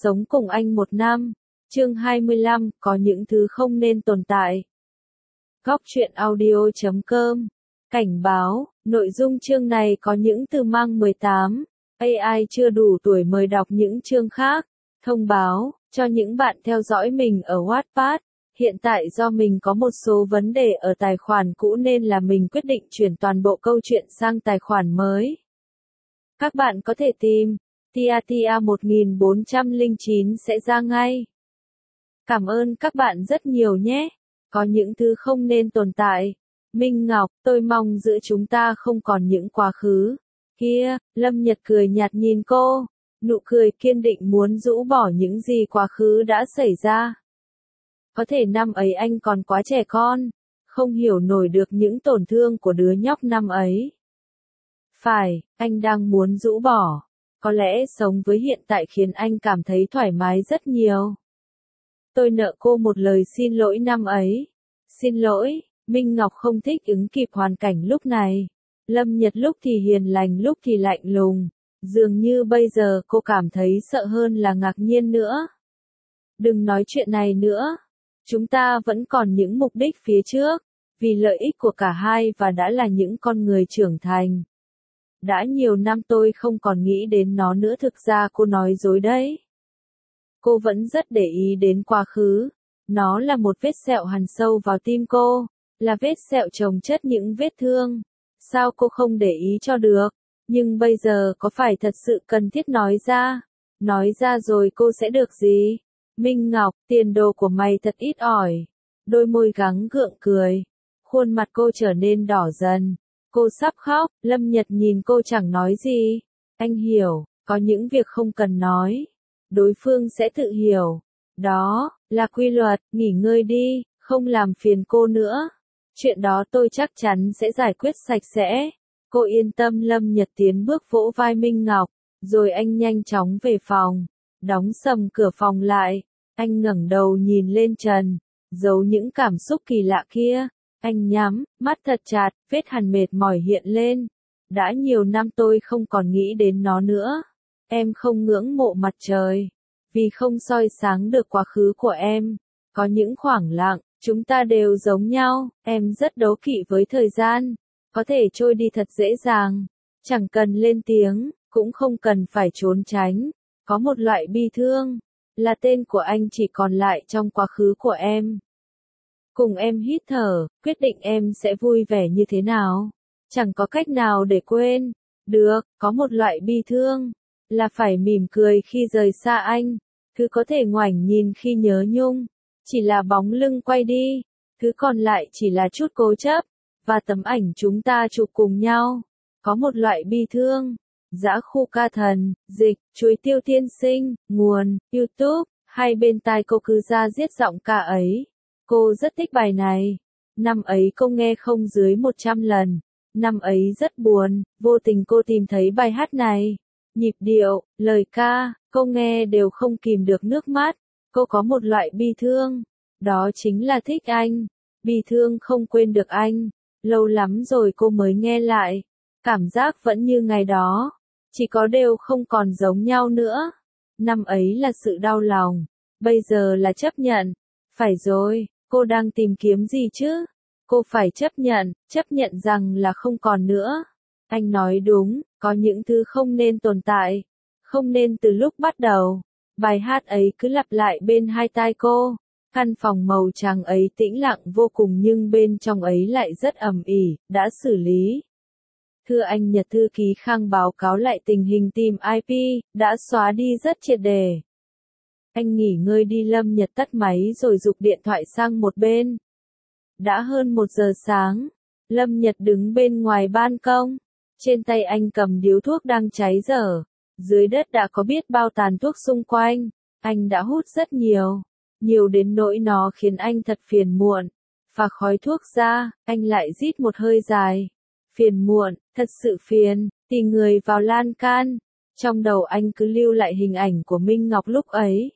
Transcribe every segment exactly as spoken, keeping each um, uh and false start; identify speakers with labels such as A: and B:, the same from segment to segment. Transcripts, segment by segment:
A: Sống cùng anh một năm. Chương hai mươi lăm, có những thứ không nên tồn tại. Góc truyện audio chấm com. Cảnh báo, nội dung chương này có những từ mang mười tám. a i chưa đủ tuổi mời đọc những chương khác. Thông báo, cho những bạn theo dõi mình ở Wattpad. Hiện tại do mình có một số vấn đề ở tài khoản cũ nên là mình quyết định chuyển toàn bộ câu chuyện sang tài khoản mới. Các bạn có thể tìm, Tia Tia một nghìn bốn trăm lẻ chín sẽ ra ngay. Cảm ơn các bạn rất nhiều nhé. Có những thứ không nên tồn tại. Minh Ngọc, tôi mong giữa chúng ta không còn những quá khứ. Kia, Lâm Nhật cười nhạt nhìn cô. Nụ cười kiên định muốn rũ bỏ những gì quá khứ đã xảy ra. Có thể năm ấy anh còn quá trẻ con, không hiểu nổi được những tổn thương của đứa nhóc năm ấy. Phải, anh đang muốn rũ bỏ. Có lẽ sống với hiện tại khiến anh cảm thấy thoải mái rất nhiều. Tôi nợ cô một lời xin lỗi năm ấy. Xin lỗi, Minh Ngọc không thích ứng kịp hoàn cảnh lúc này. Lâm Nhật lúc thì hiền lành lúc thì lạnh lùng. Dường như bây giờ cô cảm thấy sợ hơn là ngạc nhiên nữa. Đừng nói chuyện này nữa. Chúng ta vẫn còn những mục đích phía trước. Vì lợi ích của cả hai và đã là những con người trưởng thành. Đã nhiều năm tôi không còn nghĩ đến nó nữa, thực ra cô nói dối đấy. Cô vẫn rất để ý đến quá khứ. Nó là một vết sẹo hằn sâu vào tim cô, là vết sẹo chồng chất những vết thương. Sao cô không để ý cho được? Nhưng bây giờ có phải thật sự cần thiết nói ra? Nói ra rồi cô sẽ được gì? Minh Ngọc, tiền đồ của mày thật ít ỏi. Đôi môi gắng gượng cười. Khuôn mặt cô trở nên đỏ dần. Cô sắp khóc, Lâm Nhật nhìn cô chẳng nói gì. Anh hiểu, có những việc không cần nói. Đối phương sẽ tự hiểu. Đó, là quy luật, nghỉ ngơi đi, không làm phiền cô nữa. Chuyện đó tôi chắc chắn sẽ giải quyết sạch sẽ. Cô yên tâm. Lâm Nhật tiến bước vỗ vai Minh Ngọc, rồi anh nhanh chóng về phòng. Đóng sầm cửa phòng lại. Anh ngẩng đầu nhìn lên trần, giấu những cảm xúc kỳ lạ kia. Anh nhắm mắt thật chặt, vết hằn mệt mỏi hiện lên. Đã nhiều năm tôi không còn nghĩ đến nó nữa. Em không ngưỡng mộ mặt trời, vì không soi sáng được quá khứ của em. Có những khoảng lặng, chúng ta đều giống nhau. Em rất đố kỵ với thời gian, có thể trôi đi thật dễ dàng. Chẳng cần lên tiếng, cũng không cần phải trốn tránh. Có một loại bi thương, là tên của anh chỉ còn lại trong quá khứ của em. Cùng em hít thở, quyết định em sẽ vui vẻ như thế nào. Chẳng có cách nào để quên. Được, có một loại bi thương, là phải mỉm cười khi rời xa anh. Thứ có thể ngoảnh nhìn khi nhớ nhung, chỉ là bóng lưng quay đi. Thứ còn lại chỉ là chút cố chấp, và tấm ảnh chúng ta chụp cùng nhau. Có một loại bi thương. Dã khu ca thần, dịch, chuối tiêu tiên sinh, nguồn, YouTube. Hai bên tai cô cứ ra diết giọng ca ấy. Cô rất thích bài này. Năm ấy cô nghe không dưới một trăm lần. Năm ấy rất buồn, vô tình cô tìm thấy bài hát này. Nhịp điệu, lời ca, cô nghe đều không kìm được nước mắt. Cô có một loại bi thương. Đó chính là thích anh. Bi thương không quên được anh. Lâu lắm rồi cô mới nghe lại. Cảm giác vẫn như ngày đó. Chỉ có đều không còn giống nhau nữa. Năm ấy là sự đau lòng. Bây giờ là chấp nhận. Phải rồi, cô đang tìm kiếm gì chứ? Cô phải chấp nhận, chấp nhận rằng là không còn nữa. Anh nói đúng, có những thứ không nên tồn tại. Không nên từ lúc bắt đầu. Bài hát ấy cứ lặp lại bên hai tai cô. Căn phòng màu trắng ấy tĩnh lặng vô cùng nhưng bên trong ấy lại rất ầm ĩ. Đã xử lý. Thưa anh Nhật, thư ký Khang báo cáo lại tình hình tìm i pê, đã xóa đi rất triệt để. Anh nghỉ ngơi đi. Lâm Nhật tắt máy rồi giục điện thoại sang một bên. Đã hơn một giờ sáng. Lâm Nhật đứng bên ngoài ban công. Trên tay anh cầm điếu thuốc đang cháy dở. Dưới đất đã có biết bao tàn thuốc xung quanh. Anh đã hút rất nhiều. Nhiều đến nỗi nó khiến anh thật phiền muộn. Phả khói thuốc ra, anh lại rít một hơi dài. Phiền muộn, thật sự phiền, tì người vào lan can. Trong đầu anh cứ lưu lại hình ảnh của Minh Ngọc lúc ấy.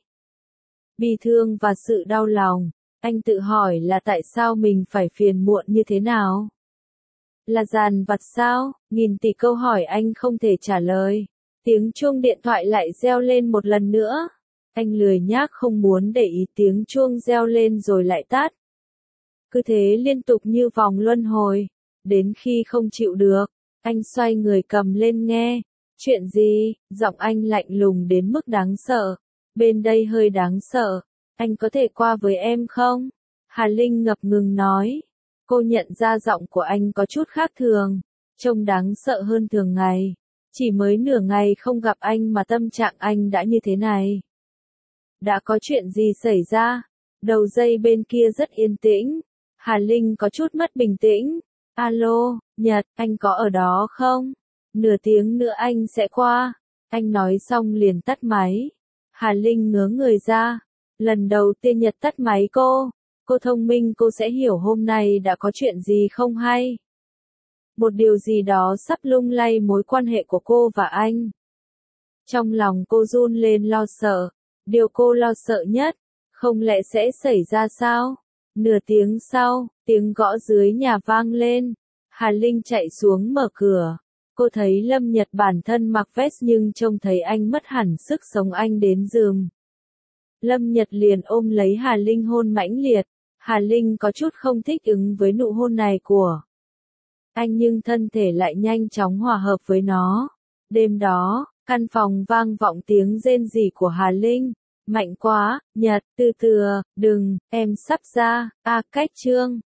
A: Bi thương và sự đau lòng. Anh tự hỏi là tại sao mình phải phiền muộn như thế nào? Là dằn vặt sao? Nghìn tỷ câu hỏi anh không thể trả lời. Tiếng chuông điện thoại lại reo lên một lần nữa. Anh lười nhác không muốn để ý tiếng chuông reo lên rồi lại tắt. Cứ thế liên tục như vòng luân hồi, đến khi không chịu được, anh xoay người cầm lên nghe. Chuyện gì? Giọng anh lạnh lùng đến mức đáng sợ. Bên đây hơi đáng sợ. Anh có thể qua với em không? Hà Linh ngập ngừng nói. Cô nhận ra giọng của anh có chút khác thường, trông đáng sợ hơn thường ngày. Chỉ mới nửa ngày không gặp anh mà tâm trạng anh đã như thế này. Đã có chuyện gì xảy ra? Đầu dây bên kia rất yên tĩnh. Hà Linh có chút mất bình tĩnh. Alo, Nhật, anh có ở đó không? Nửa tiếng nữa anh sẽ qua. Anh nói xong liền tắt máy. Hà Linh ngớ người ra. Lần đầu tiên Nhật tắt máy cô. Cô thông minh, cô sẽ hiểu hôm nay đã có chuyện gì không hay. Một điều gì đó sắp lung lay mối quan hệ của cô và anh. Trong lòng cô run lên lo sợ. Điều cô lo sợ nhất, không lẽ sẽ xảy ra sao? Nửa tiếng sau, tiếng gõ dưới nhà vang lên. Hà Linh chạy xuống mở cửa. Cô thấy Lâm Nhật bản thân mặc vest nhưng trông thấy anh mất hẳn sức sống, anh đến giường. Lâm Nhật liền ôm lấy Hà Linh hôn mãnh liệt. Hà Linh có chút không thích ứng với nụ hôn này của anh nhưng thân thể lại nhanh chóng hòa hợp với nó. Đêm đó, căn phòng vang vọng tiếng rên rỉ của Hà Linh. Mạnh quá, Nhật, từ từ, đừng, em sắp ra, a cách chương.